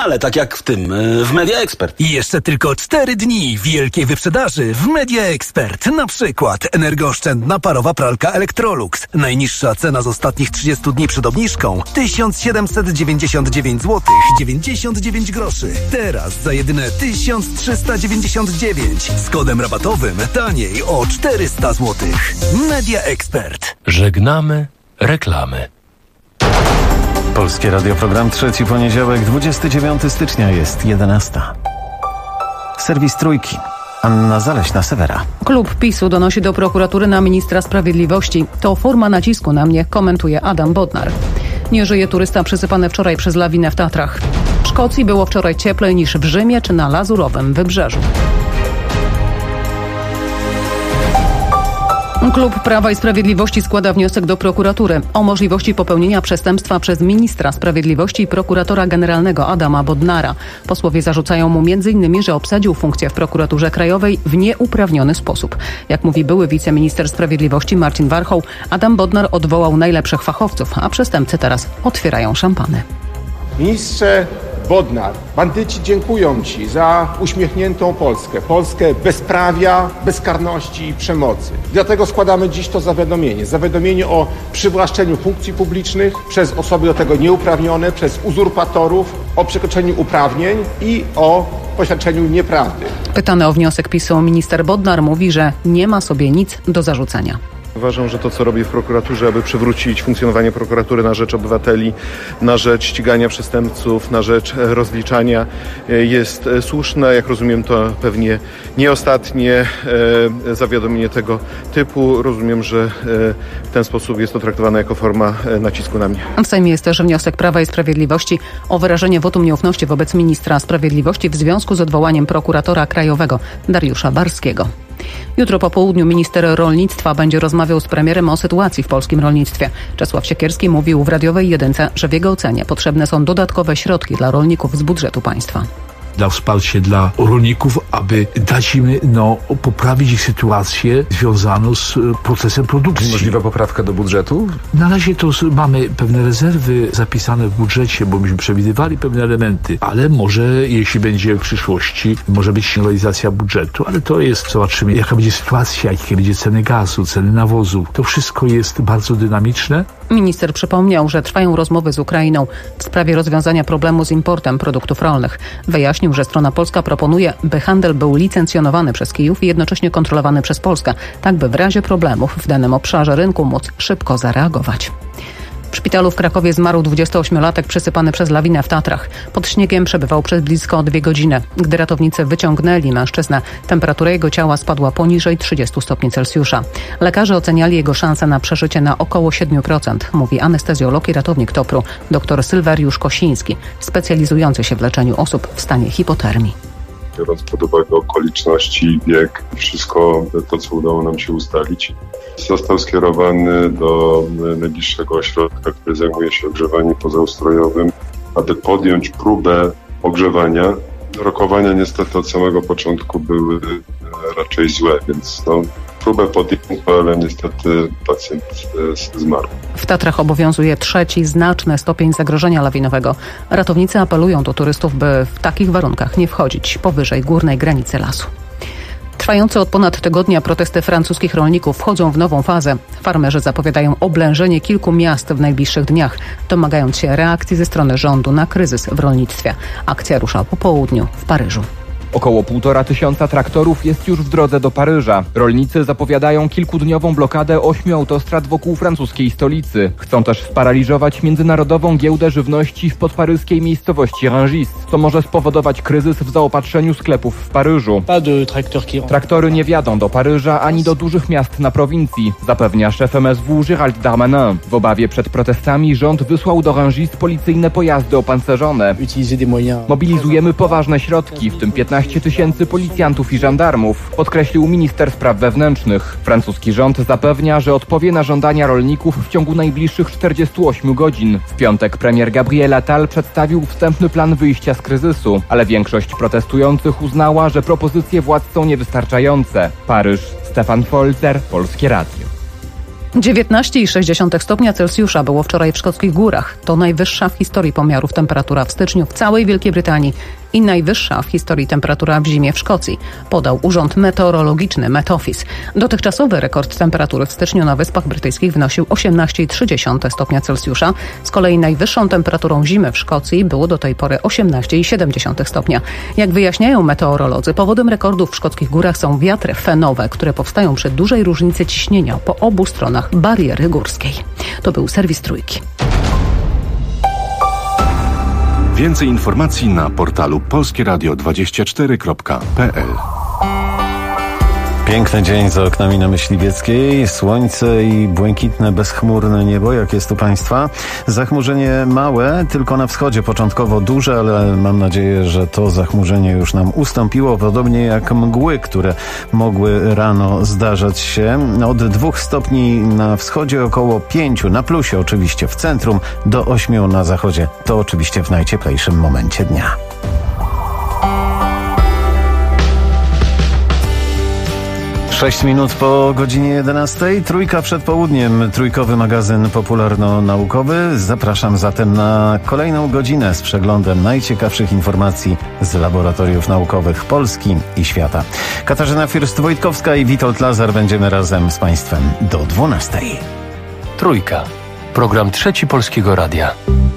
ale tak jak w Media Expert. I jeszcze tylko 4 dni wielkiej wyprzedaży w Media Expert. Na przykład energooszczędna parowa pralka Electrolux. Najniższa cena z ostatnich 30 dni przed obniżką 1799 zł 99 groszy. Teraz za jedyne 1399 z kodem rabatowym taniej o 400 zł. Media Expert. Żegnamy reklamy. Polskie Radio, program trzeci, poniedziałek, 29 stycznia, jest 11. Serwis Trójki. Anna Zaleśna-Sewera. Klub PiS-u donosi do prokuratury na ministra sprawiedliwości. To forma nacisku na mnie, komentuje Adam Bodnar. Nie żyje turysta przysypany wczoraj przez lawinę w Tatrach. W Szkocji było wczoraj cieplej niż w Rzymie czy na Lazurowym Wybrzeżu. Klub Prawa i Sprawiedliwości składa wniosek do prokuratury o możliwości popełnienia przestępstwa przez ministra sprawiedliwości i prokuratora generalnego Adama Bodnara. Posłowie zarzucają mu m.in., że obsadził funkcję w prokuraturze krajowej w nieuprawniony sposób. Jak mówi były wiceminister sprawiedliwości Marcin Warchoł, Adam Bodnar odwołał najlepszych fachowców, a przestępcy teraz otwierają szampany. Ministrze Bodnar, bandyci dziękują Ci za uśmiechniętą Polskę. Polskę bezprawia, bezkarności i przemocy. Dlatego składamy dziś to zawiadomienie. Zawiadomienie o przywłaszczeniu funkcji publicznych przez osoby do tego nieuprawnione, przez uzurpatorów, o przekroczeniu uprawnień i o poświadczeniu nieprawdy. Pytany o wniosek PiS-u minister Bodnar mówi, że nie ma sobie nic do zarzucenia. Uważam, że to, co robię w prokuraturze, aby przywrócić funkcjonowanie prokuratury na rzecz obywateli, na rzecz ścigania przestępców, na rzecz rozliczania, jest słuszne. Jak rozumiem, to pewnie nie ostatnie zawiadomienie tego typu. Rozumiem, że w ten sposób jest to traktowane jako forma nacisku na mnie. W Sejmie jest też wniosek Prawa i Sprawiedliwości o wyrażenie wotum nieufności wobec ministra sprawiedliwości w związku z odwołaniem prokuratora krajowego Dariusza Barskiego. Jutro po południu minister rolnictwa będzie rozmawiał z premierem o sytuacji w polskim rolnictwie. Czesław Siekierski mówił w radiowej jedynce, że w jego ocenie potrzebne są dodatkowe środki dla rolników z budżetu państwa. Dla wsparcia dla rolników, aby dać im poprawić ich sytuację związaną z procesem produkcji. Możliwa poprawka do budżetu? Na razie to mamy pewne rezerwy zapisane w budżecie, bo myśmy przewidywali pewne elementy, ale może, jeśli będzie w przyszłości, może być realizacja budżetu, ale to jest, zobaczymy, jaka będzie sytuacja, jakie będzie ceny gazu, ceny nawozu. To wszystko jest bardzo dynamiczne. Minister przypomniał, że trwają rozmowy z Ukrainą w sprawie rozwiązania problemu z importem produktów rolnych. Wyjaśnił, że strona polska proponuje, by handel był licencjonowany przez Kijów i jednocześnie kontrolowany przez Polskę, tak by w razie problemów w danym obszarze rynku móc szybko zareagować. W szpitalu w Krakowie zmarł 28-latek przysypany przez lawinę w Tatrach. Pod śniegiem przebywał przez blisko 2 godziny. Gdy ratownicy wyciągnęli mężczyznę, temperatura jego ciała spadła poniżej 30 stopni Celsjusza. Lekarze oceniali jego szanse na przeżycie na około 7%, mówi anestezjolog i ratownik TOPR-u dr Sylweriusz Kosiński, specjalizujący się w leczeniu osób w stanie hipotermii. Biorąc pod uwagę okoliczności, wiek i wszystko to, co udało nam się ustalić, został skierowany do najbliższego ośrodka, który zajmuje się ogrzewaniem pozaustrojowym, aby podjąć próbę ogrzewania. Rokowania niestety od samego początku były raczej złe, więc próbę podjęto, ale niestety pacjent zmarł. W Tatrach obowiązuje 3. znaczny stopień zagrożenia lawinowego. Ratownicy apelują do turystów, by w takich warunkach nie wchodzić powyżej górnej granicy lasu. Trwające od ponad tygodnia protesty francuskich rolników wchodzą w nową fazę. Farmerzy zapowiadają oblężenie kilku miast w najbliższych dniach, domagając się reakcji ze strony rządu na kryzys w rolnictwie. Akcja rusza po południu w Paryżu. Około 1500 traktorów jest już w drodze do Paryża. Rolnicy zapowiadają kilkudniową blokadę 8 autostrad wokół francuskiej stolicy. Chcą też sparaliżować międzynarodową giełdę żywności w podparyskiej miejscowości Rungis, co może spowodować kryzys w zaopatrzeniu sklepów w Paryżu. Traktory nie wjadą do Paryża ani do dużych miast na prowincji, zapewnia szef MSW Gérald Darmanin. W obawie przed protestami rząd wysłał do Rungis policyjne pojazdy opancerzone. Mobilizujemy poważne środki, w tym 15 000 policjantów i żandarmów, podkreślił minister spraw wewnętrznych. Francuski rząd zapewnia, że odpowie na żądania rolników w ciągu najbliższych 48 godzin. W piątek premier Gabriel Attal przedstawił wstępny plan wyjścia z kryzysu, ale większość protestujących uznała, że propozycje władz są niewystarczające. Paryż, Stefan Folzer, Polskie Radio. 19,6 stopnia Celsjusza było wczoraj w szkockich górach. To najwyższa w historii pomiarów temperatura w styczniu w całej Wielkiej Brytanii i najwyższa w historii temperatura w zimie w Szkocji, podał Urząd Meteorologiczny Met Office. Dotychczasowy rekord temperatury w styczniu na Wyspach Brytyjskich wynosił 18,3 stopnia Celsjusza. Z kolei najwyższą temperaturą zimy w Szkocji było do tej pory 18,7 stopnia. Jak wyjaśniają meteorolodzy, powodem rekordów w szkockich górach są wiatry fenowe, które powstają przy dużej różnicy ciśnienia po obu stronach bariery górskiej. To był serwis Trójki. Więcej informacji na portalu polskieradio24.pl. Piękny dzień za oknami na Myśliwieckiej, słońce i błękitne, bezchmurne niebo. Jak jest u Państwa? Zachmurzenie małe, tylko na wschodzie początkowo duże, ale mam nadzieję, że to zachmurzenie już nam ustąpiło, podobnie jak mgły, które mogły rano zdarzać się. Od 2 stopni na wschodzie, około 5 na plusie oczywiście w centrum, do 8 na zachodzie. To oczywiście w najcieplejszym momencie dnia. Sześć minut po godzinie 11. Trójka przed południem. Trójkowy magazyn popularno-naukowy. Zapraszam zatem na kolejną godzinę z przeglądem najciekawszych informacji z laboratoriów naukowych Polski i świata. Katarzyna First-Wojtkowska i Witold Lazar będziemy razem z Państwem do 12. Trójka. Program Trzeci Polskiego Radia.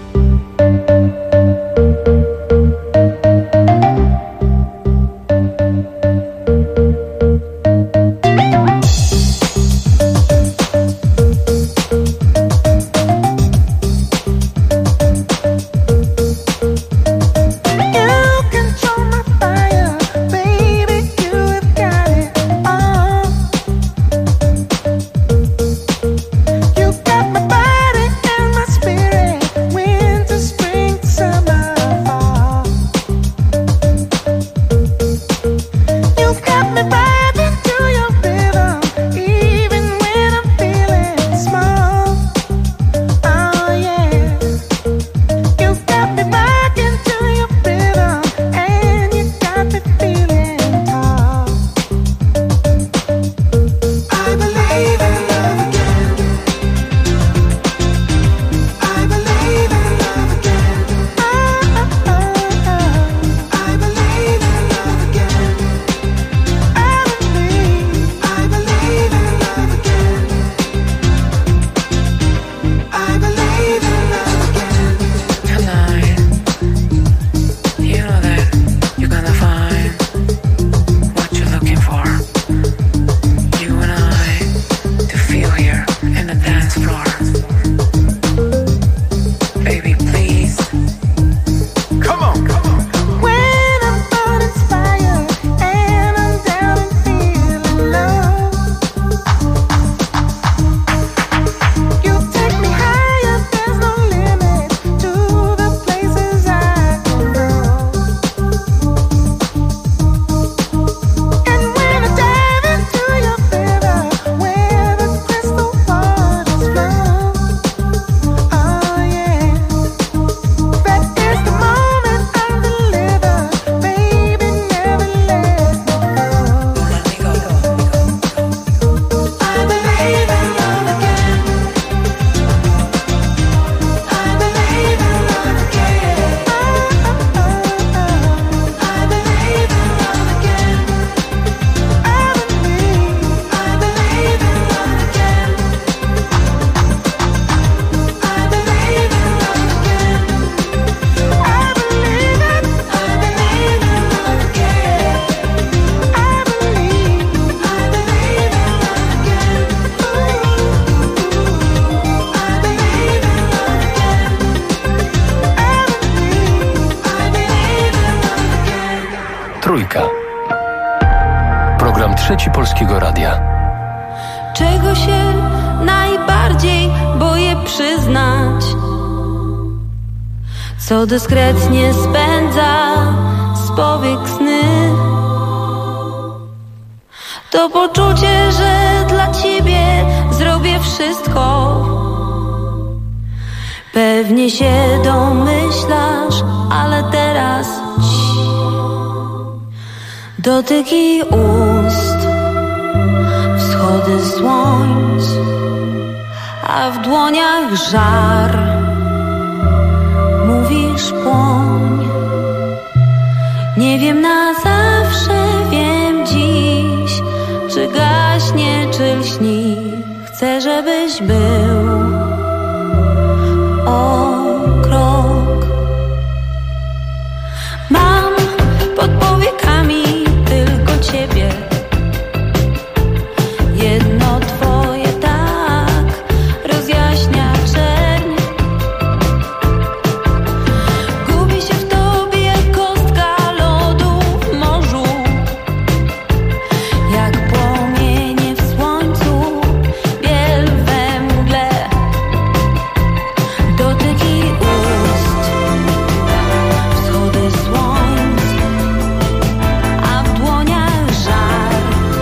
Trójka. Program Trzeci Polskiego Radia. Czego się najbardziej boję przyznać? Co dyskretnie spędza z powiek sny? To poczucie, że dla ciebie zrobię wszystko. Pewnie się domyślasz, ale teraz dotyki ust, wschody słońc, a w dłoniach żar. Mówisz płoń, nie wiem na zawsze, wiem dziś, czy gaśnie, czy lśni. Chcę, żebyś był o krok. Mam pod powiekami tylko ciebie, jedno twoje tak rozjaśnia czerń. Gubi się w tobie jak kostka lodu w morzu, jak płomienie w słońcu, biel we mgle. Dotyki ust, wschody słońc, a w dłoniach żar.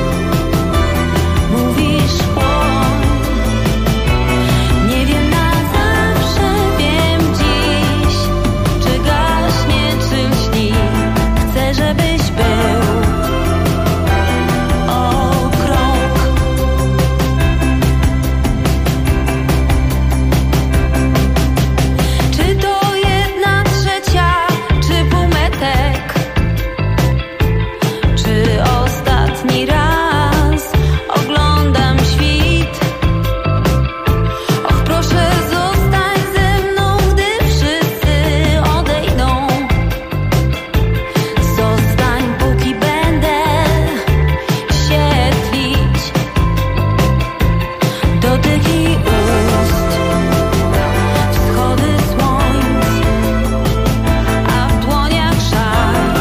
Mówisz płoń, nie wiem na zawsze, wiem dziś, czy gaśnie, czy lśni. Chcę, żebyś był o krok. Czy to 1/3, czy półmetek, czy ostatni raz oglądam świt? Och, proszę, zostań ze mną, gdy wszyscy odejdą. Zostań, póki będę się tlić. Dotyki ust, wschody słońc, a w dłoniach żar.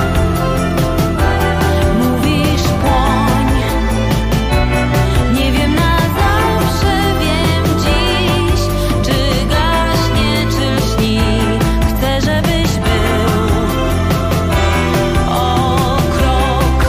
Mówisz płoń, nie wiem na zawsze, wiem dziś, czy gaśnie, czy lśni. Chcę, żebyś był o krok.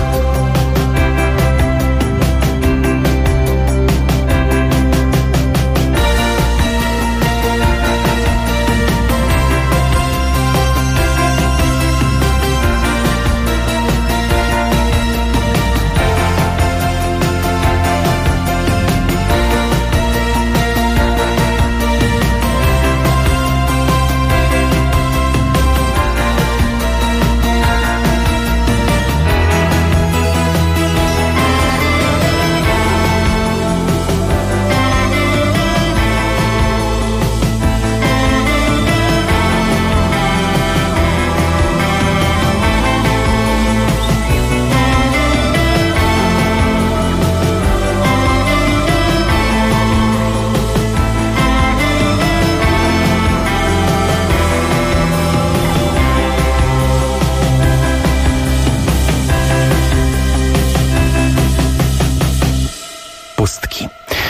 Pustki.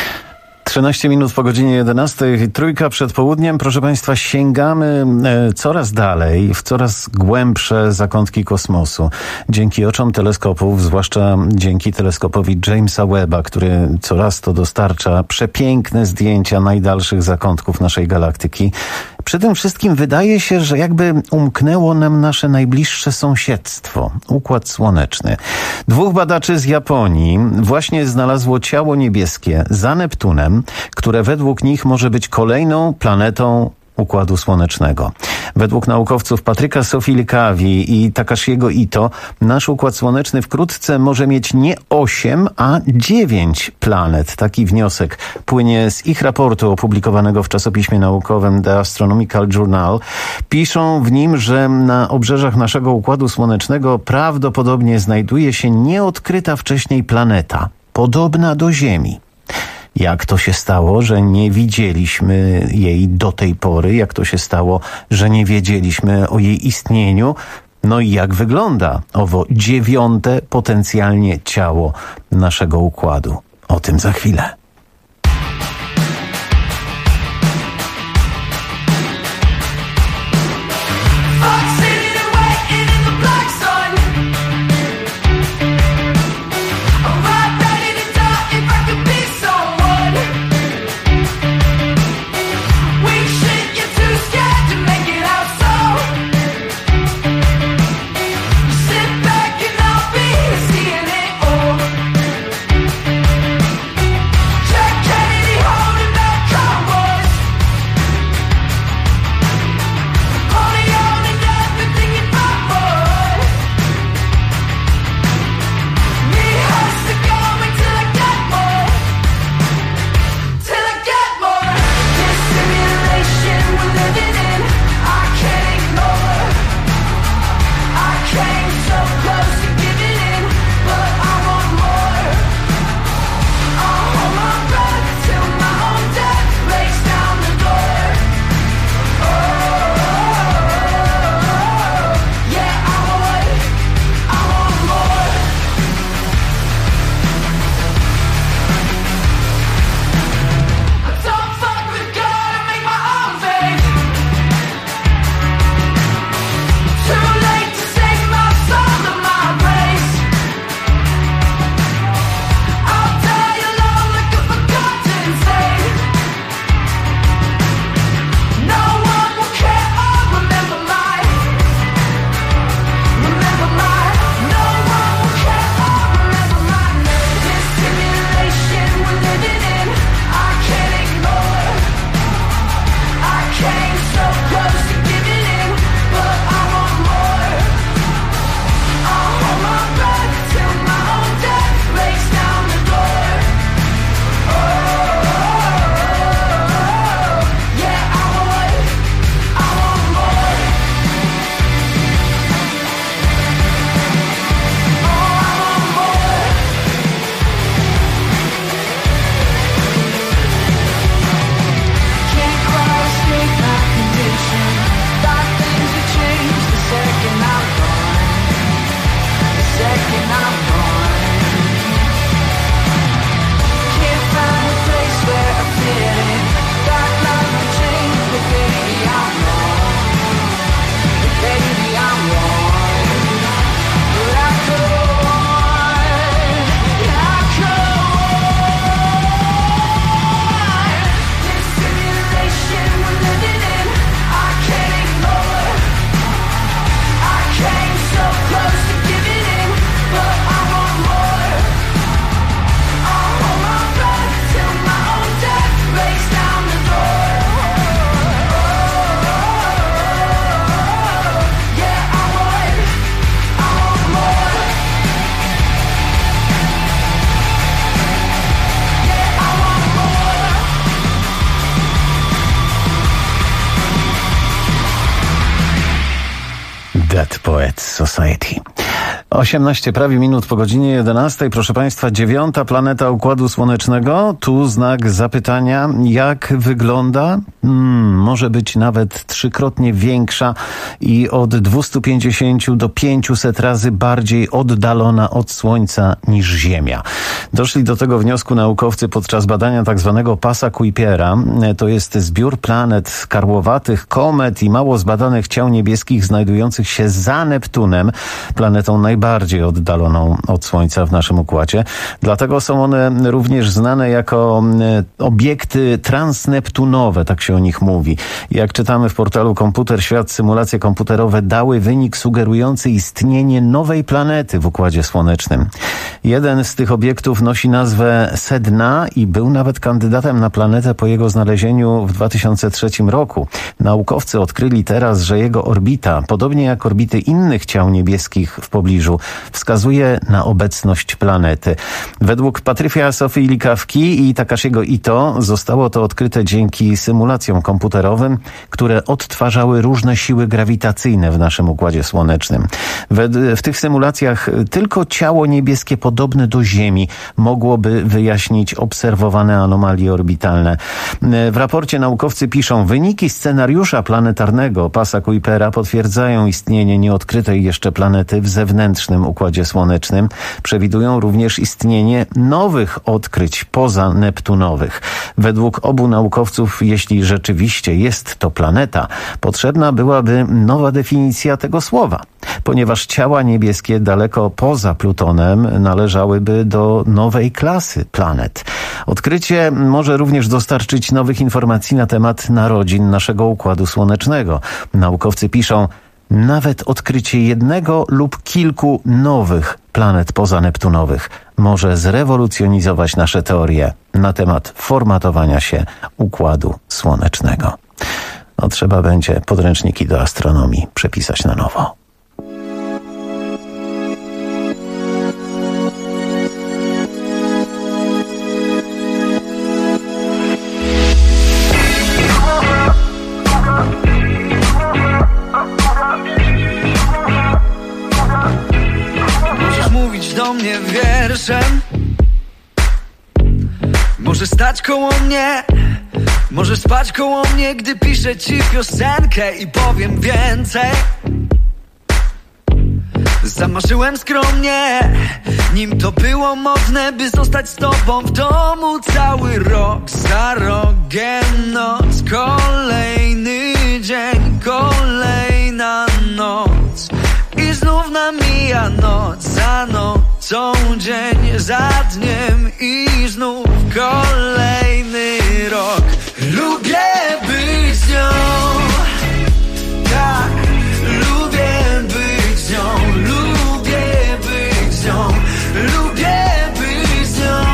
13 minut po godzinie 11, Trójka przed południem. Proszę Państwa, sięgamy coraz dalej, w coraz głębsze zakątki kosmosu. Dzięki oczom teleskopów, zwłaszcza dzięki teleskopowi Jamesa Webba, który coraz to dostarcza przepiękne zdjęcia najdalszych zakątków naszej galaktyki. Przy tym wszystkim wydaje się, że jakby umknęło nam nasze najbliższe sąsiedztwo, Układ Słoneczny. 2 badaczy z Japonii właśnie znalazło ciało niebieskie za Neptunem, które według nich może być kolejną planetą Układu Słonecznego. Według naukowców Patryka Sofilikawi i Takashiego Ito, nasz Układ Słoneczny wkrótce może mieć nie 8, a 9 planet. Taki wniosek płynie z ich raportu opublikowanego w czasopiśmie naukowym The Astronomical Journal. Piszą w nim, że na obrzeżach naszego Układu Słonecznego prawdopodobnie znajduje się nieodkryta wcześniej planeta, podobna do Ziemi. Jak to się stało, że nie widzieliśmy jej do tej pory? Jak to się stało, że nie wiedzieliśmy o jej istnieniu? No i jak wygląda owo 9. potencjalnie ciało naszego układu? O tym za chwilę. Poets Society. 18 prawie minut po godzinie 11. Proszę Państwa, 9. planeta Układu Słonecznego. Tu znak zapytania. Jak wygląda? Może być nawet 3-krotnie większa i od 250 do 500 razy bardziej oddalona od Słońca niż Ziemia. Doszli do tego wniosku naukowcy podczas badania tzw. pasa Kuipera. To jest zbiór planet karłowatych, komet i mało zbadanych ciał niebieskich znajdujących się za Neptunem, planetą najbardziej oddaloną od Słońca w naszym układzie. Dlatego są one również znane jako obiekty transneptunowe, tak się o nich mówi. Jak czytamy w portalu Komputer Świat, symulacje komputerowe dały wynik sugerujący istnienie nowej planety w Układzie Słonecznym. Jeden z tych obiektów nosi nazwę Sedna i był nawet kandydatem na planetę po jego znalezieniu w 2003 roku. Naukowcy odkryli teraz, że jego orbita, podobnie jak orbity innych ciał niebieskich w pobliżu, wskazuje na obecność planety. Według Patrycja Sofii-Likawki i Takashiego Ito zostało to odkryte dzięki symulacjom komputerowym, które odtwarzały różne siły grawitacyjne w naszym Układzie Słonecznym. W tych symulacjach tylko ciało niebieskie podobne do Ziemi mogłoby wyjaśnić obserwowane anomalie orbitalne. W raporcie naukowcy piszą: wyniki scenariusza planetarnego pasa Kuipera potwierdzają istnienie nieodkrytej jeszcze planety w zewnętrznym Układzie Słonecznym. Przewidują również istnienie nowych odkryć pozaneptunowych. Według obu naukowców, jeśli rzeczywiście jest to planeta, potrzebna byłaby nowa definicja tego słowa, ponieważ ciała niebieskie daleko poza Plutonem należałyby do nowej klasy planet. Odkrycie może również dostarczyć nowych informacji na temat narodzin naszego Układu Słonecznego. Naukowcy piszą: nawet odkrycie jednego lub kilku nowych planet pozaneptunowych może zrewolucjonizować nasze teorie na temat formatowania się Układu Słonecznego. Trzeba będzie podręczniki do astronomii przepisać na nowo. Do mnie wierszem, możesz stać koło mnie, możesz spać koło mnie, gdy piszę ci piosenkę i powiem więcej. Zamarzyłem skromnie, nim to było modne, by zostać z tobą w domu cały rok. Za rogiem noc, kolejny dzień, kolejna noc. I znów namija noc za nocą, dzień za dniem i znów kolejny rok. Lubię być z nią, tak, lubię być z nią, lubię być z nią, lubię być z nią,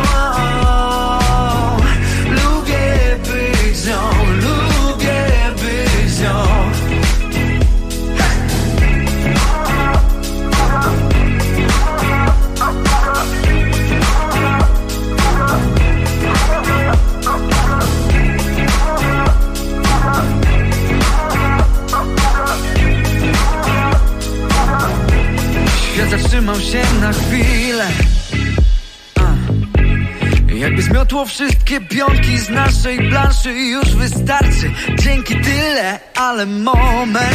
lubię być z nią, lubię być z nią. Zatrzymał się na chwilę, jakby zmiotło wszystkie pionki z naszej planszy. Już wystarczy, dzięki tyle, ale moment,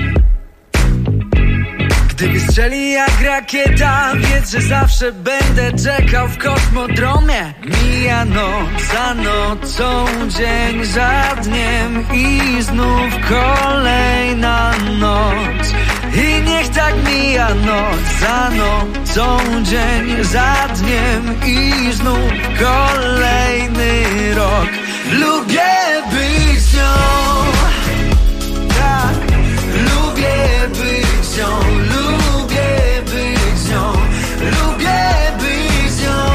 gdyby strzeli jak rakieta, wiedz, że zawsze będę czekał w kosmodromie. Mija noc za nocą, dzień za dniem i znów kolejna noc. I niech tak mija noc za nocą, dzień za dniem i znów kolejny rok. Lubię być z nią, tak, lubię być z nią, lubię być z nią, lubię być z nią,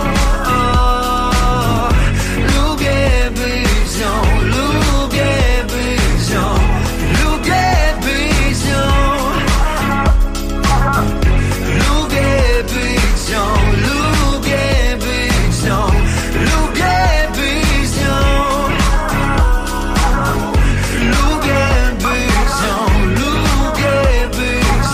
lubię być z nią, lubię być z nią, lubię być z nią. Lubię być z nią, lubię być z nią, lubię być z nią, lubię być z nią, lubię być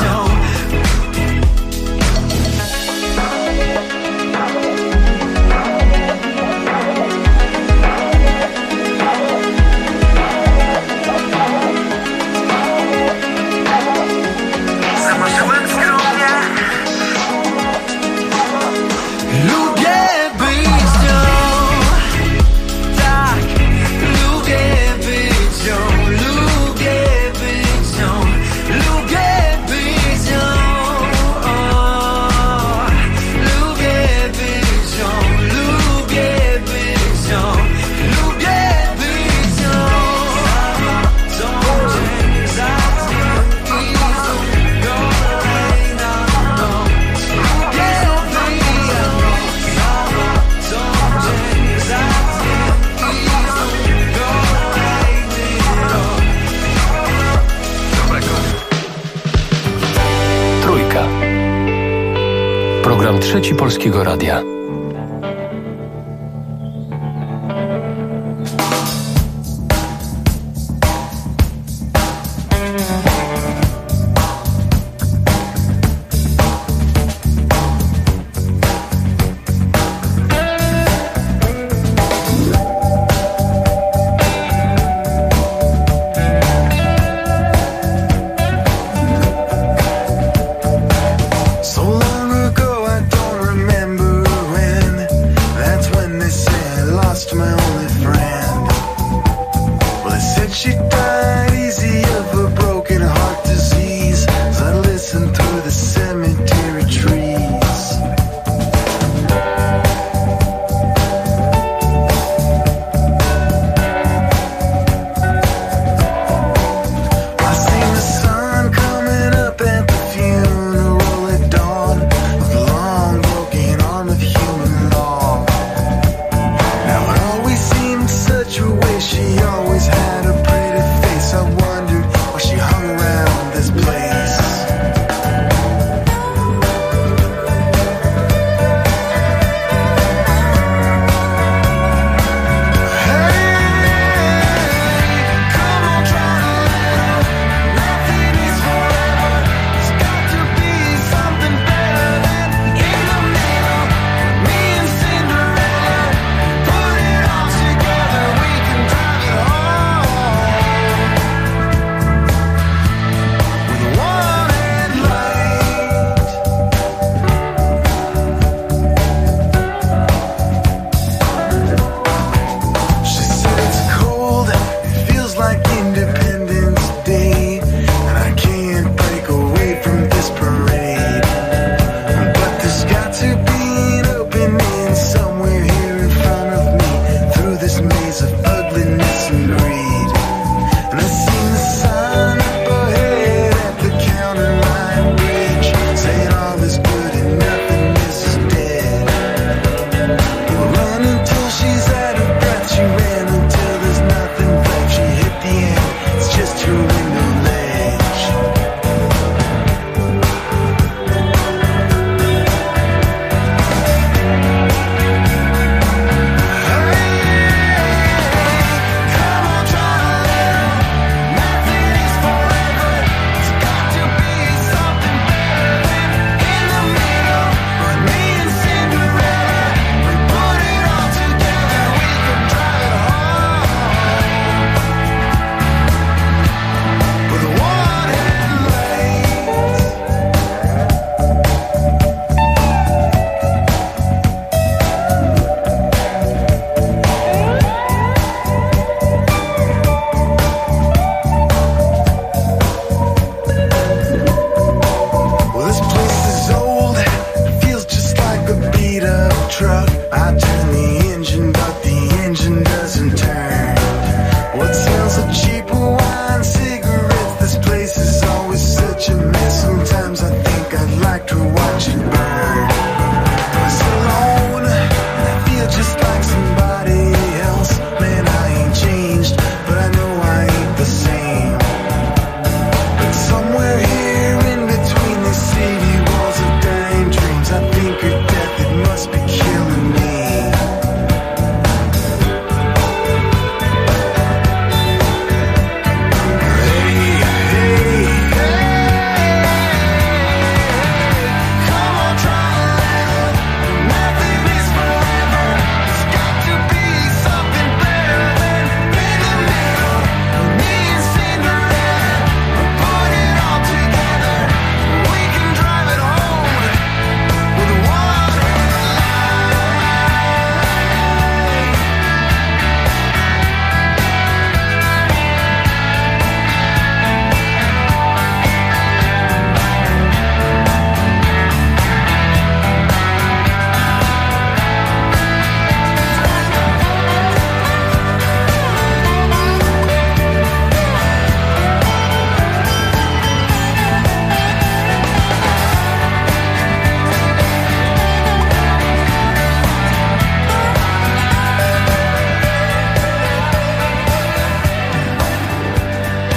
Program Trzeci Polskiego Radia.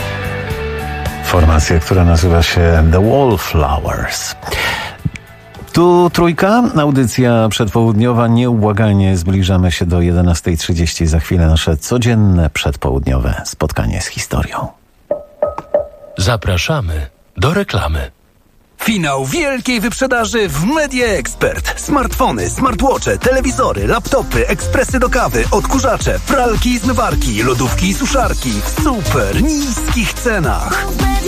Formacja, która nazywa się The Wallflowers. Tu Trójka, audycja przedpołudniowa. Nieubłaganie zbliżamy się do 11:30. Za chwilę nasze codzienne przedpołudniowe spotkanie z historią. Zapraszamy do reklamy. Finał wielkiej wyprzedaży w Media Expert. Smartfony, smartwatche, telewizory, laptopy, ekspresy do kawy, odkurzacze, pralki i zmywarki, lodówki i suszarki w super niskich cenach.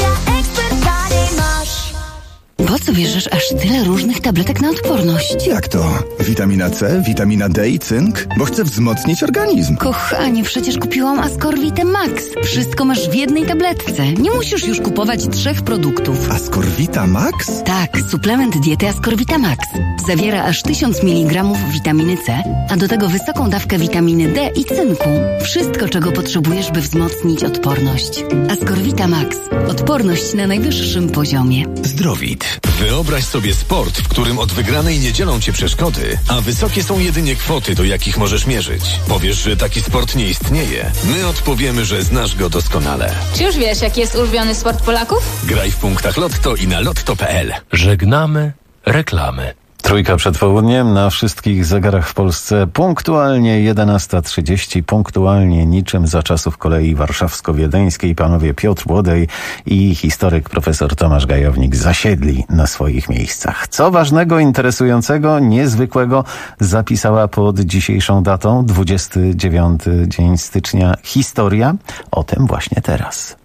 Po co bierzesz aż tyle różnych tabletek na odporność? Jak to? Witamina C, witamina D i cynk? Bo chcę wzmocnić organizm. Kochanie, przecież kupiłam Ascorvitę Max. Wszystko masz w jednej tabletce. Nie musisz już kupować 3 produktów. Ascorvita Max? Tak, suplement diety Ascorvita Max. Zawiera aż 1000 mg witaminy C, a do tego wysoką dawkę witaminy D i cynku. Wszystko, czego potrzebujesz, by wzmocnić odporność. Ascorvita Max. Odporność na najwyższym poziomie. Zdrowit. Wyobraź sobie sport, w którym od wygranej nie dzielą cię przeszkody, a wysokie są jedynie kwoty, do jakich możesz mierzyć. Powiesz, że taki sport nie istnieje. My odpowiemy, że znasz go doskonale. Czy już wiesz, jaki jest ulubiony sport Polaków? Graj w punktach Lotto i na lotto.pl. Żegnamy reklamy. Trójka przed południem na wszystkich zegarach w Polsce. Punktualnie 11:30, punktualnie niczym za czasów kolei warszawsko-wiedeńskiej. Panowie Piotr Włodej i historyk profesor Tomasz Gajownik zasiedli na swoich miejscach. Co ważnego, interesującego, niezwykłego zapisała pod dzisiejszą datą, 29 dzień stycznia, historia? O tym właśnie teraz.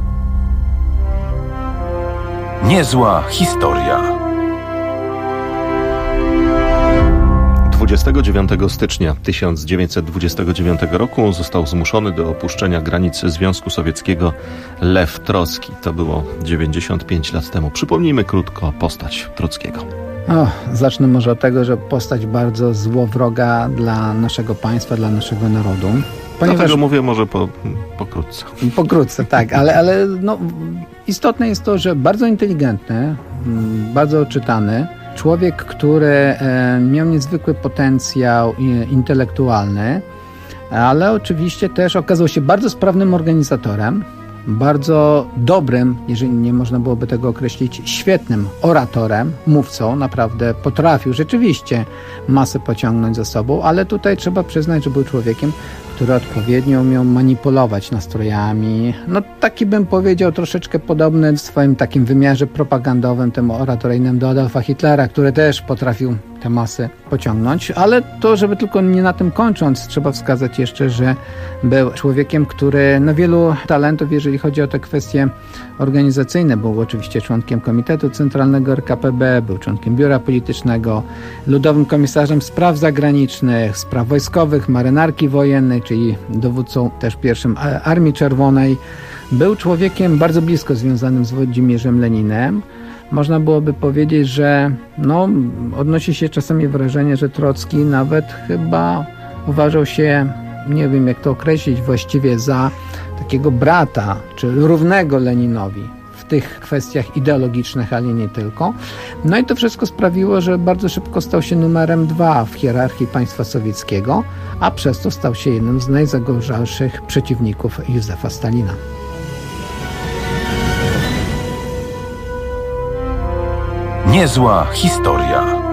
Niezła historia. 29 stycznia 1929 roku został zmuszony do opuszczenia granic Związku Sowieckiego Lew Trocki. To było 95 lat temu. Przypomnijmy krótko postać Trockiego. Zacznę może od tego, że postać bardzo złowroga dla naszego państwa, dla naszego narodu. Dlatego mówię może pokrótce. Pokrótce, tak, ale istotne jest to, że bardzo inteligentny, bardzo oczytany, człowiek, który miał niezwykły potencjał intelektualny, ale oczywiście też okazał się bardzo sprawnym organizatorem, bardzo dobrym, jeżeli nie można byłoby tego określić, świetnym oratorem, mówcą. Naprawdę potrafił rzeczywiście masę pociągnąć za sobą, ale tutaj trzeba przyznać, że był człowiekiem, który odpowiednio umiał manipulować nastrojami. Taki bym powiedział troszeczkę podobny w swoim takim wymiarze propagandowym, temu oratoryjnym do Adolfa Hitlera, który też potrafił te masy pociągnąć, ale to, żeby tylko nie na tym kończąc, trzeba wskazać jeszcze, że był człowiekiem, który wielu talentów, jeżeli chodzi o te kwestie organizacyjne, był oczywiście członkiem Komitetu Centralnego RKPB, był członkiem Biura Politycznego, ludowym komisarzem spraw zagranicznych, spraw wojskowych, marynarki wojennej, czyli dowódcą też pierwszym Armii Czerwonej. Był człowiekiem bardzo blisko związanym z Włodzimierzem Leninem. Można byłoby powiedzieć, że odnosi się czasami wrażenie, że Trocki nawet chyba uważał się, nie wiem jak to określić właściwie, za takiego brata, czy równego Leninowi w tych kwestiach ideologicznych, ale nie tylko. I to wszystko sprawiło, że bardzo szybko stał się numerem 2 w hierarchii państwa sowieckiego, a przez to stał się jednym z najzagorzałszych przeciwników Józefa Stalina. Niezła historia.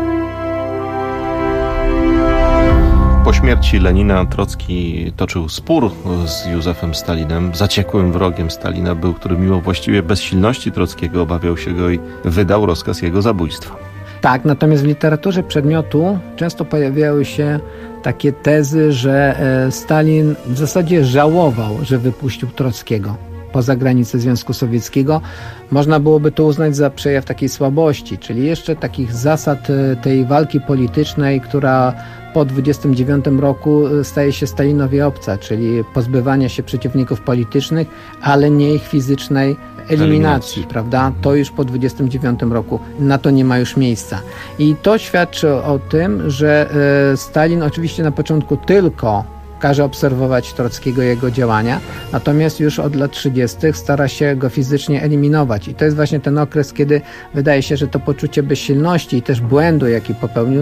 Po śmierci Lenina Trocki toczył spór z Józefem Stalinem. Zaciekłym wrogiem Stalina był, który mimo właściwie bezsilności Trockiego obawiał się go i wydał rozkaz jego zabójstwa. Tak, natomiast w literaturze przedmiotu często pojawiały się takie tezy, że Stalin w zasadzie żałował, że wypuścił Trockiego poza granicę Związku Sowieckiego. Można byłoby to uznać za przejaw takiej słabości, czyli jeszcze takich zasad tej walki politycznej, która po 29 roku staje się Stalinowi obca, czyli pozbywania się przeciwników politycznych, ale nie ich fizycznej eliminacji, prawda? To już po 29 roku na to nie ma już miejsca. I to świadczy o tym, że Stalin oczywiście na początku tylko każe obserwować Trockiego i jego działania, natomiast już od lat 30. stara się go fizycznie eliminować. I to jest właśnie ten okres, kiedy wydaje się, że to poczucie bezsilności i też błędu, jaki popełnił,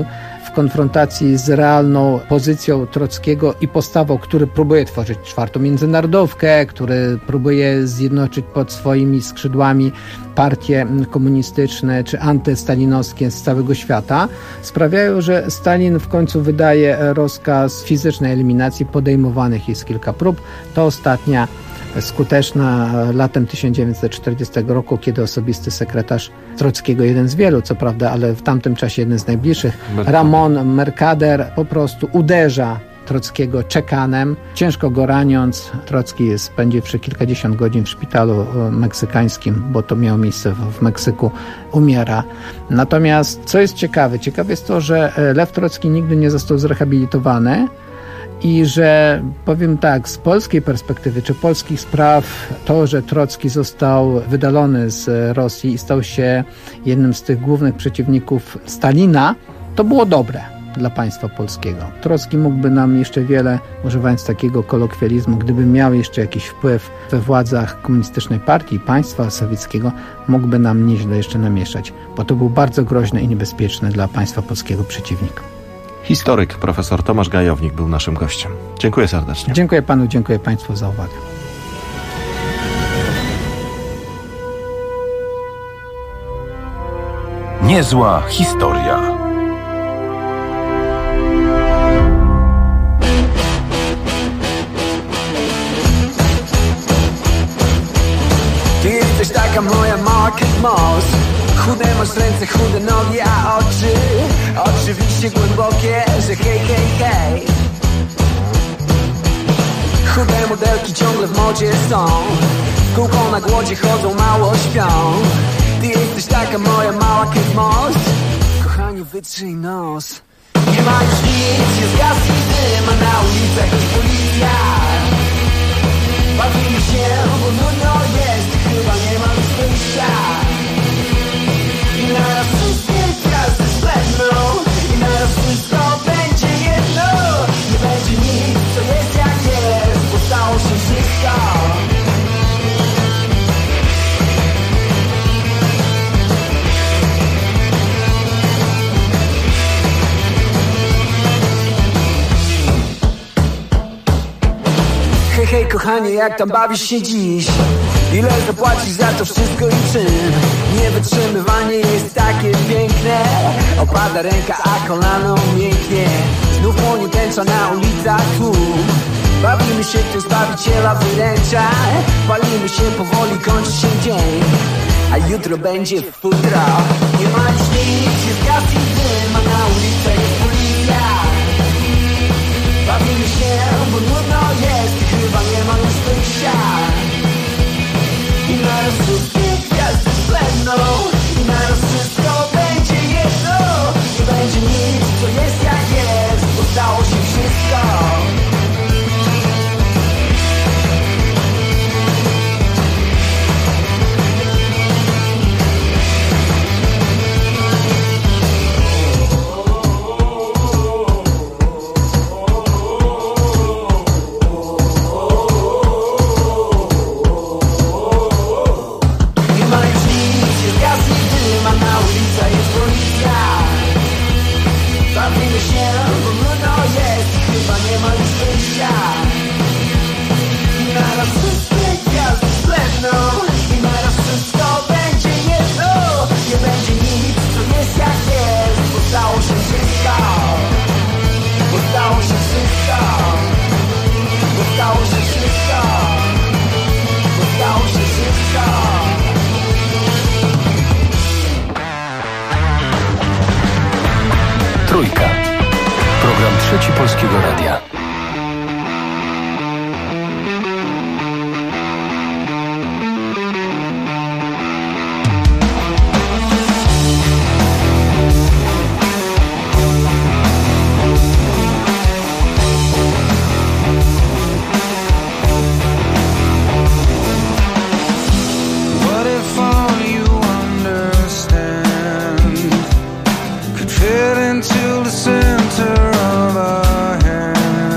w konfrontacji z realną pozycją Trockiego i postawą, który próbuje tworzyć czwartą międzynarodówkę, który próbuje zjednoczyć pod swoimi skrzydłami partie komunistyczne czy antystalinowskie z całego świata, sprawiają, że Stalin w końcu wydaje rozkaz fizycznej eliminacji. Podejmowanych jest kilka prób. To ostatnia skuteczna latem 1940 roku, kiedy osobisty sekretarz Trockiego, jeden z wielu co prawda, ale w tamtym czasie jeden z najbliższych, Ramon Mercader, po prostu uderza Trockiego czekanem, ciężko go raniąc. Trocki spędziwszy kilkadziesiąt godzin w szpitalu meksykańskim, bo to miało miejsce w Meksyku, umiera. Natomiast co jest ciekawe? Ciekawe jest to, że Lew Trocki nigdy nie został zrehabilitowany i że, powiem tak, z polskiej perspektywy czy polskich spraw, to, że Trocki został wydalony z Rosji i stał się jednym z tych głównych przeciwników Stalina, to było dobre dla państwa polskiego. Trocki mógłby nam jeszcze wiele, używając takiego kolokwializmu, gdyby miał jeszcze jakiś wpływ we władzach komunistycznej partii i państwa sowieckiego, mógłby nam nieźle jeszcze namieszać, bo to był bardzo groźny i niebezpieczny dla państwa polskiego przeciwnik. Historyk profesor Tomasz Gajownik był naszym gościem. Dziękuję serdecznie. Dziękuję panu, dziękuję państwu za uwagę. Niezła historia. Ty jesteś taka moja mała Kate Moss. Chude masz ręce, chude nogi, a oczy oczywiście głębokie, że hej, hej, hej. Chude modelki ciągle w modzie są, w kółko na głodzie chodzą, mało śpią. Ty jesteś taka moja mała Kate Moss. Kochanie, wytrzyj nos. Nie ma już nic, jest gaz i dym, a na ulicach jest policja. Bawimy się, bo nudno jest, chyba nie ma już wyjścia. I naraz wszystkie gwiazdy spędzą, i naraz wszystko będzie jedno. Nie będzie nic, co jest jak jest, bo stało się wszystko. Hej, hej, kochanie, jak tam bawisz się dziś? Ile zapłacisz za to wszystko i czym? Niewytrzymywanie jest takie piękne. Opada ręka, a kolano mięknie. Znów płonie tęcza na ulicach tłum. Bawimy się, ktoś Zbawiciela wyręcza. Palimy się powoli, kończy się dzień, a jutro będzie futro. Nie ma już nic, jest gaz i dym, a na ulicach jest policja. Bawimy się, bo nudno jest i chyba nie ma już wyjścia. I naraz wszystkie gwiazdy zbledną, i naraz wszystko będzie jedno. Nie będzie nic, co jest jak jest, bo stało się wszystko. Bawimy się, bo nudno jest, chyba nie ma już wyjścia. I naraz wszystkie gwiazdy zbledną, i naraz wszystko będzie jedno. Nie będzie nic, co jest jak jest, bo stało się wszystko. Bo stało się wszystko. Bo stało się wszystko. Bo stało się wszystko. Trójka. Program Trzeci Polskiego Radia. What if all you understand could fit into the center of our hands?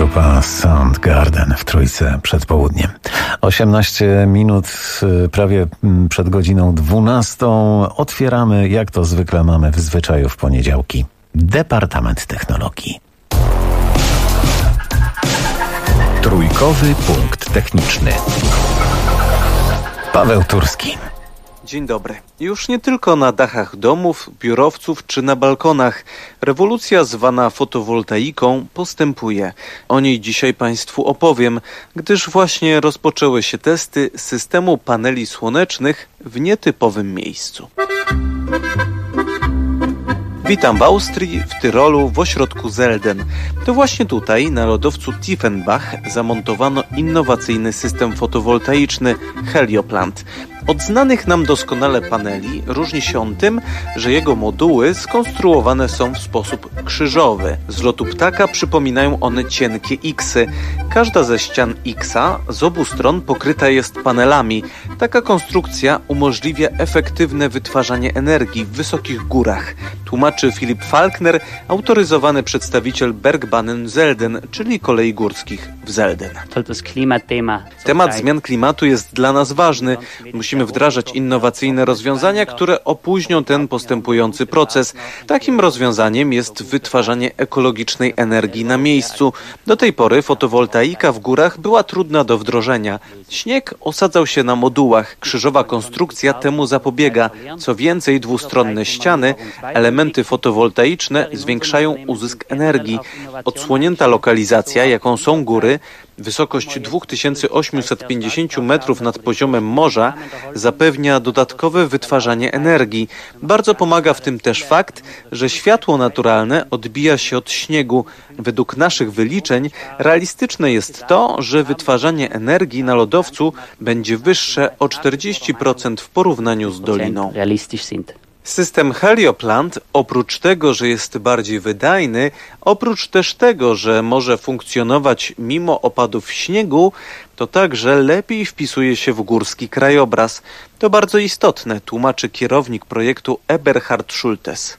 grupa Soundgarden w Trójce przed południem. 18 minut prawie przed godziną 12. Otwieramy, jak to zwykle mamy w zwyczaju w poniedziałki, Departament Technologii. Trójkowy punkt techniczny. Paweł Turski. Dzień dobry. Już nie tylko na dachach domów, biurowców czy na balkonach. Rewolucja zwana fotowoltaiką postępuje. O niej dzisiaj Państwu opowiem, gdyż właśnie rozpoczęły się testy systemu paneli słonecznych w nietypowym miejscu. Witam w Austrii, w Tyrolu, w ośrodku Zelden. To właśnie tutaj, na lodowcu Tiefenbach, zamontowano innowacyjny system fotowoltaiczny Helioplant. Od znanych nam doskonale paneli różni się on tym, że jego moduły skonstruowane są w sposób krzyżowy. Z lotu ptaka przypominają one cienkie X-y. Każda ze ścian X-a z obu stron pokryta jest panelami. Taka konstrukcja umożliwia efektywne wytwarzanie energii w wysokich górach, tłumaczy Filip Falkner, autoryzowany przedstawiciel Bergbanen-Zelden, czyli kolei górskich w Zelden. Temat zmian klimatu jest dla nas ważny. Musimy wdrażać innowacyjne rozwiązania, które opóźnią ten postępujący proces. Takim rozwiązaniem jest wytwarzanie ekologicznej energii na miejscu. Do tej pory fotowoltaika w górach była trudna do wdrożenia. Śnieg osadzał się na modułach. Krzyżowa konstrukcja temu zapobiega. Co więcej, dwustronne ściany, elementy fotowoltaiczne zwiększają uzysk energii. Odsłonięta lokalizacja, jaką są góry, wysokość 2850 metrów nad poziomem morza, zapewnia dodatkowe wytwarzanie energii. Bardzo pomaga w tym też fakt, że światło naturalne odbija się od śniegu. Według naszych wyliczeń realistyczne jest to, że wytwarzanie energii na lodowcu będzie wyższe o 40% w porównaniu z doliną. System Helioplant, oprócz tego, że jest bardziej wydajny, oprócz też tego, że może funkcjonować mimo opadów śniegu, to także lepiej wpisuje się w górski krajobraz. To bardzo istotne, tłumaczy kierownik projektu Eberhard Schultes.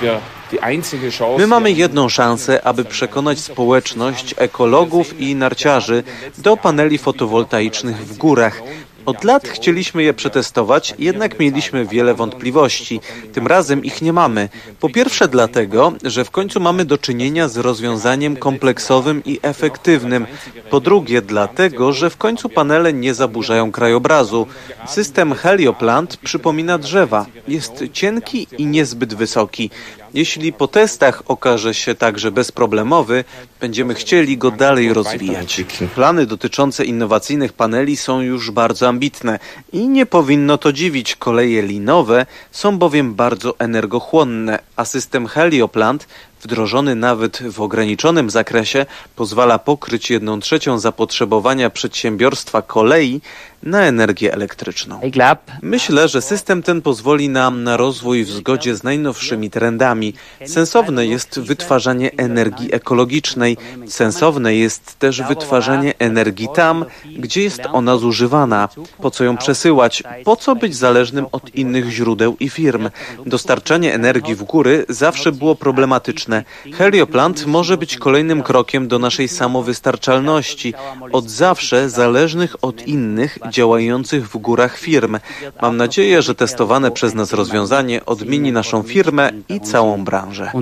My mamy jedną szansę, aby przekonać społeczność ekologów i narciarzy do paneli fotowoltaicznych w górach. Od lat chcieliśmy je przetestować, jednak mieliśmy wiele wątpliwości. Tym razem ich nie mamy. Po pierwsze dlatego, że w końcu mamy do czynienia z rozwiązaniem kompleksowym i efektywnym. Po drugie dlatego, że w końcu panele nie zaburzają krajobrazu. System Helioplant przypomina drzewa. Jest cienki i niezbyt wysoki. Jeśli po testach okaże się także bezproblemowy, będziemy chcieli go dalej rozwijać. Plany dotyczące innowacyjnych paneli są już bardzo ambitne i nie powinno to dziwić. Koleje linowe są bowiem bardzo energochłonne, a system Helioplant, wdrożony nawet w ograniczonym zakresie, pozwala pokryć 1/3 zapotrzebowania przedsiębiorstwa kolei na energię elektryczną. Myślę, że system ten pozwoli nam na rozwój w zgodzie z najnowszymi trendami. Sensowne jest wytwarzanie energii ekologicznej. Sensowne jest też wytwarzanie energii tam, gdzie jest ona zużywana. Po co ją przesyłać? Po co być zależnym od innych źródeł i firm? Dostarczanie energii w góry zawsze było problematyczne. Helioplant może być kolejnym krokiem do naszej samowystarczalności, od zawsze zależnych od innych działających w górach firm. Mam nadzieję, że testowane przez nas rozwiązanie odmieni naszą firmę i całą branżę.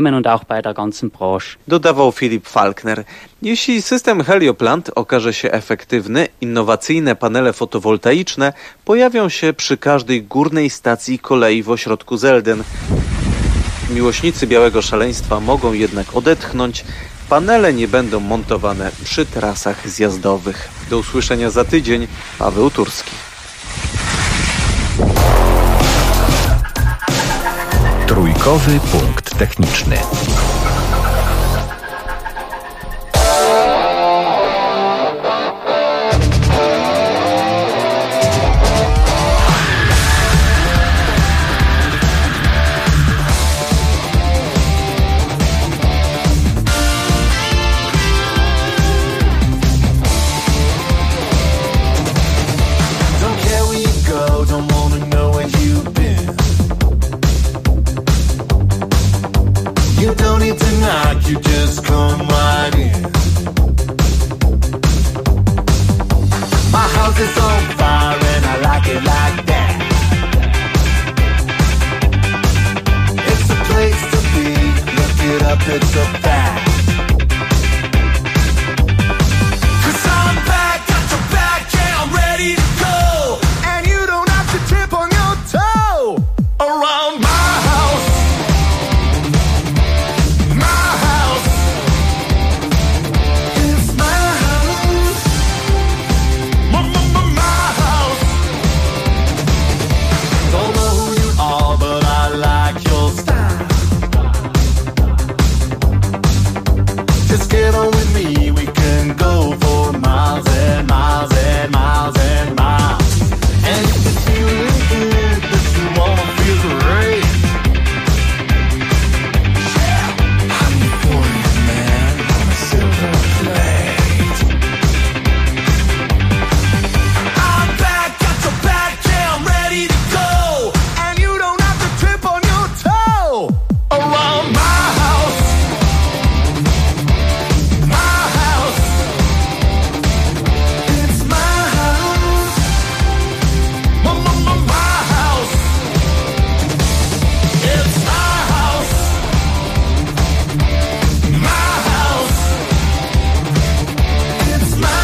Dodawał Filip Falkner. Jeśli system Helioplant okaże się efektywny, innowacyjne panele fotowoltaiczne pojawią się przy każdej górnej stacji kolei w ośrodku Zelden. Miłośnicy białego szaleństwa mogą jednak odetchnąć. Panele nie będą montowane przy trasach zjazdowych. Do usłyszenia za tydzień. Paweł Turski. Trójkowy punkt techniczny. You just come right in. 'cause it's on fire and I like it like that. It's a place to be, look it up, it's a fact. 'Cause I'm back, got your back, yeah, I'm ready to go. And you don't have to tip on your toe. Around my house, my house. It's my house, my house. Don't know who you are, but I like your style. Just get on with me, we can go for miles and miles and miles and miles. And if you're feeling good, that you wanna feel great, I'm the warrior man on a silver plate. I'm back, got your back, yeah, I'm ready to go. And you don't have to tip on your toe. Around my house, my house. It's my house, my house. It's my house, my house. It's my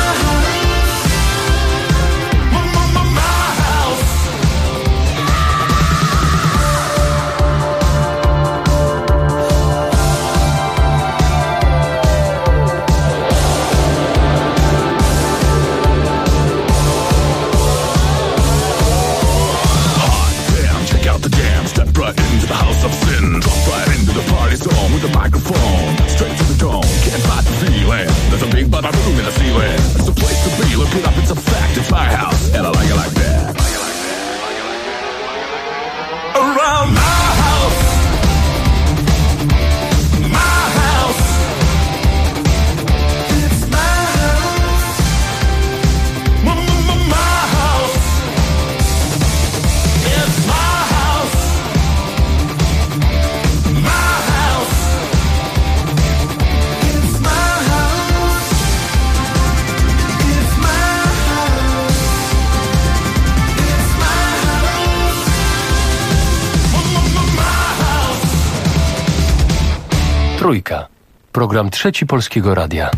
house, my house. Damn, check out the jam. Step right into the house of sin. Drop right into the party zone with the microphone. Straight to the dome, can't fight the feeling. There's a big bada boom in the ceiling. It's a place to be, look it up, it's a fact. It's my house, and I like it like that. Around my house, my house. It's my house, my house. It's my house, my house. It's my house, it's my house. It's my house, my house. Trójka. Program Trzeci Polskiego Radia.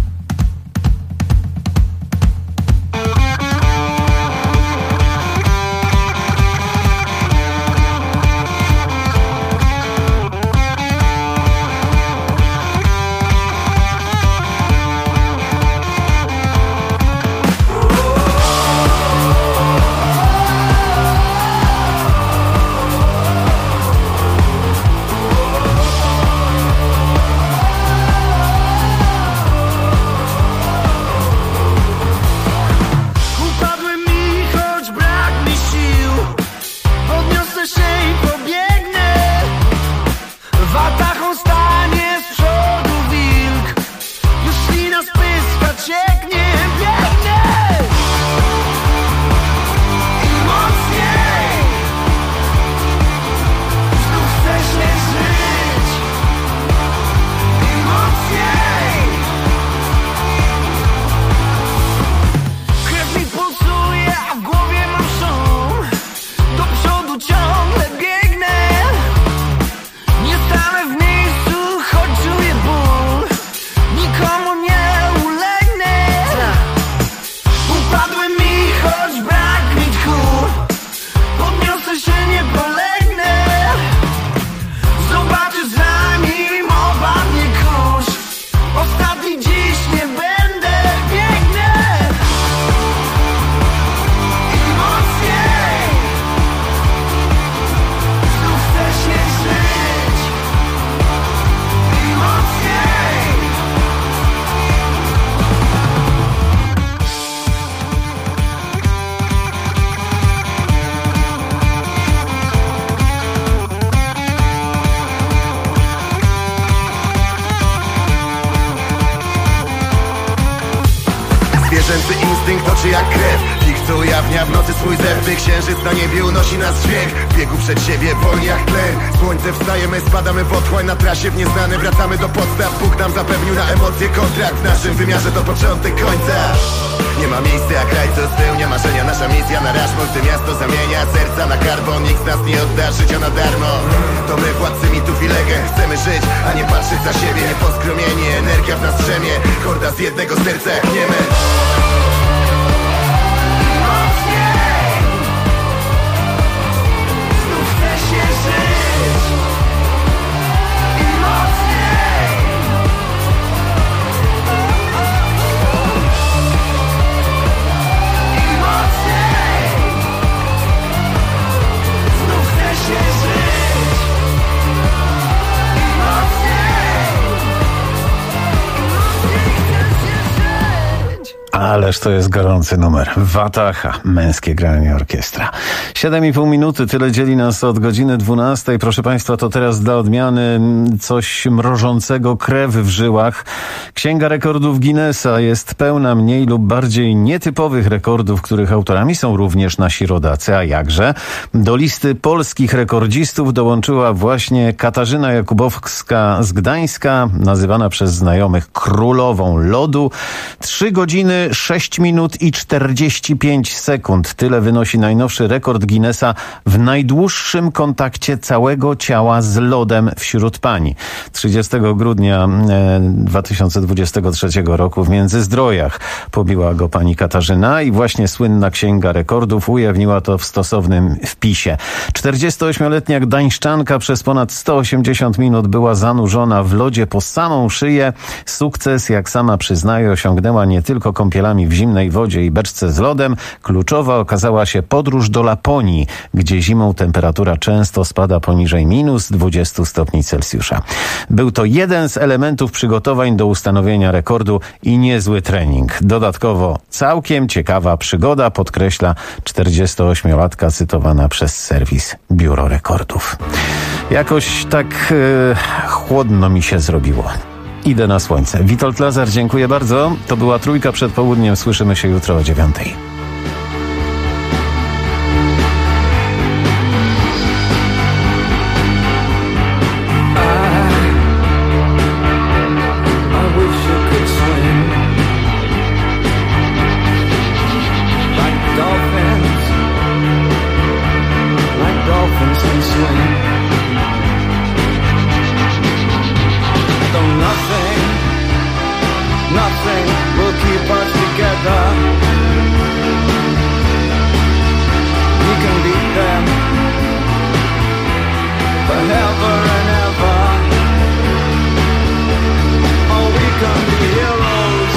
Upadły mi, choć brak mi sił. Podniosę się i pobiegnę. Watachą stanie z przodu wilk. Już ślina z pyska cieknie. Biegnę i mocniej. Znów chcę się żyć i mocniej. Krew mi pulsuje, a w głowie mam szum. Do przodu ciągle biegnę. Nie stanę w miejscu, choć czuję ból. Nikomu nie ulegnę. Upadły mi, choć brak mi tchu. Podniosę się, nie polegnę. Zobaczysz, zanim opadnie kurz. Ostatni dziś nie będę. Biegnę i mocniej. Znów chcę się żyć i mocniej. Zwierzęcy instynkt toczy jak krew. Ich co ujawnia w nocy swój zew. Gdy księżyc na niebie unosi nas dźwięk. W biegu przed siebie wolni jak tlen. Słońce wstajemy, spadamy w otchłań. Na trasie w nieznane wracamy do podstaw. Bóg nam zapewnił na emocje kontrakt. W naszym wymiarze to początek końca. Nie ma miejsca jak kraj, co spełnia marzenia. Nasza misja na Rushmore, gdy miasto zamienia serca na karbon. Nikt z nas nie odda życia na darmo. To my władcy mitów i legend. Chcemy żyć, a nie patrzeć za siebie. Nieposkromieni, energia w nas drzemie. Horda z jednego serca jak niemy. Ależ to jest gorący numer. Wataha, męskie granie orkiestra. 7,5 minuty, tyle dzieli nas od godziny 12. Proszę Państwa, to teraz dla odmiany coś mrożącego krew w żyłach. Księga Rekordów Guinnessa jest pełna mniej lub bardziej nietypowych rekordów, których autorami są również nasi rodacy. A jakże? Do listy polskich rekordzistów dołączyła właśnie Katarzyna Jakubowska z Gdańska, nazywana przez znajomych królową lodu. 3 godziny 6 minut i 45 sekund. Tyle wynosi najnowszy rekord Guinnessa w najdłuższym kontakcie całego ciała z lodem wśród pań. 30 grudnia 2023 roku w Międzyzdrojach pobiła go pani Katarzyna i właśnie słynna Księga Rekordów ujawniła to w stosownym wpisie. 48-letnia gdańszczanka przez ponad 180 minut była zanurzona w lodzie po samą szyję. Sukces, jak sama przyznaje, osiągnęła nie tylko kąpielami w zimnej wodzie i beczce z lodem. Kluczowa okazała się podróż do Laponii, gdzie zimą temperatura często spada poniżej minus 20 stopni Celsjusza. Był to jeden z elementów przygotowań do ustanowienia rekordu i niezły trening. Dodatkowo całkiem ciekawa przygoda, podkreśla 48-latka cytowana przez serwis Biuro Rekordów. Jakoś tak chłodno mi się zrobiło. Idę na słońce. Witold Lazar, dziękuję bardzo. To była Trójka przed południem. Słyszymy się jutro o 9:00. Nothing will keep us together. We can beat them forever and ever. Oh, we can be heroes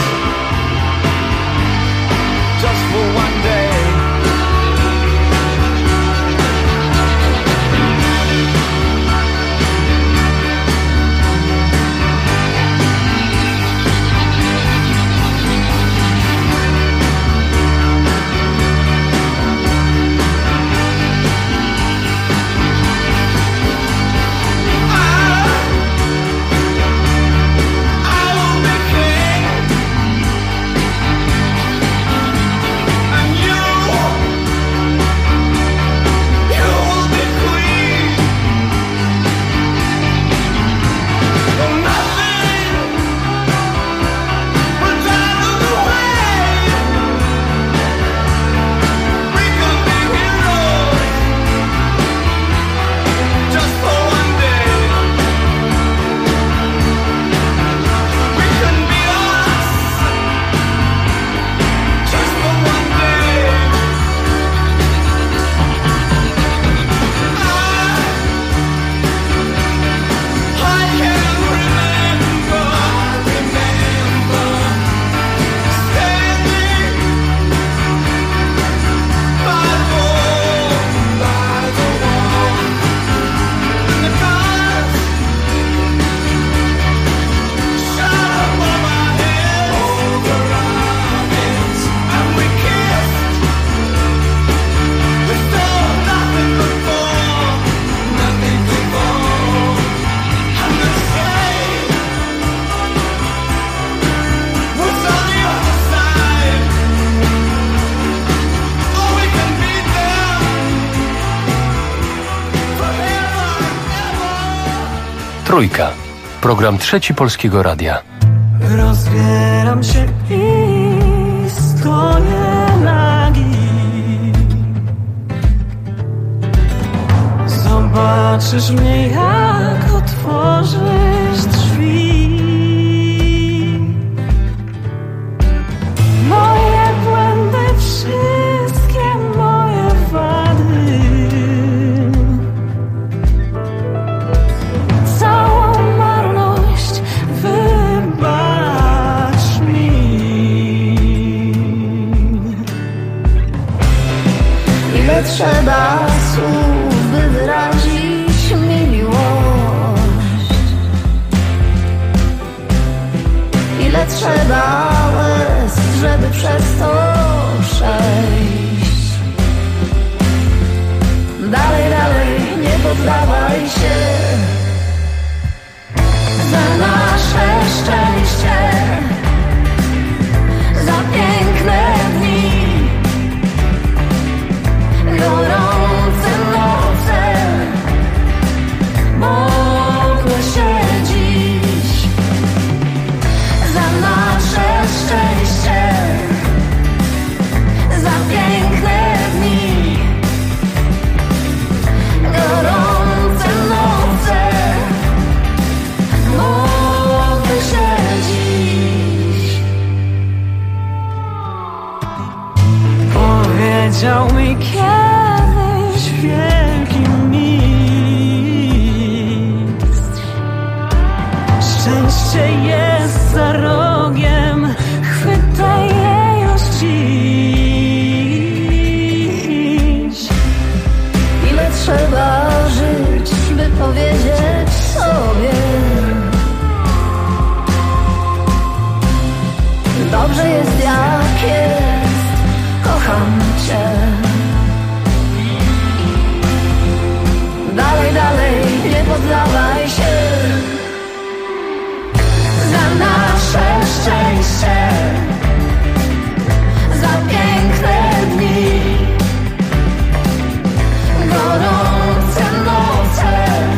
just for one day. Trójka. Program Trzeci Polskiego Radia. Rozbieram się i stoję nagi. Zobaczysz mnie, jak otworzysz drzwi. Moje błędy, wszystkie moje wady, całą marność wybacz mi. Ile trzeba słów, by wyrazić mi miłość? Ile trzeba łez, żeby przez to przejść? Dalej, dalej, nie poddawaj się. Za nasze szczęście, za piękne dni, gorące noce, modlę się dziś. Za nasze szczęście, za piękne dni, gorące noce, modlę się dziś. Powiedział mi kiedyś wielki mistrz: szczęście jest za rogiem, chwytaj je już dziś. Ile trzeba żyć, by powiedzieć sobie: dobrze jest jak jest, kocham cię. Dalej, dalej, nie poddawaj się. Za nasze szczęście, za piękne dni, gorące noce,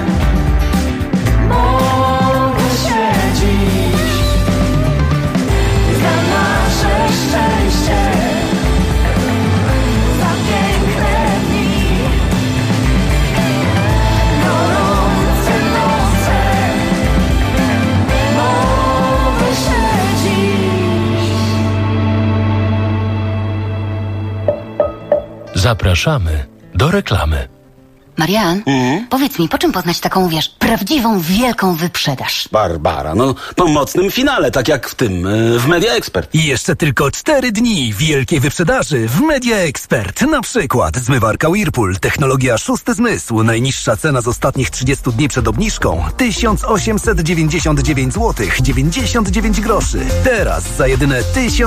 modlę się dziś. Za nasze szczęście, za piękne dni, gorące noce, modlę się dziś. Zapraszamy do reklamy. Marian, powiedz mi, po czym poznać taką, wiesz, prawdziwą, wielką wyprzedaż? Barbara, no po mocnym finale, tak jak w tym, w Media Expert. I jeszcze tylko 4 dni wielkiej wyprzedaży w Media Expert. Na przykład zmywarka Whirlpool, technologia szósty zmysł. Najniższa cena z ostatnich 30 dni przed obniżką 1899 zł 99 groszy. Teraz za jedyne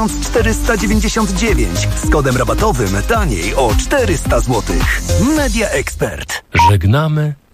1499 z kodem rabatowym taniej o 400 zł. Media Expert. Żegnamy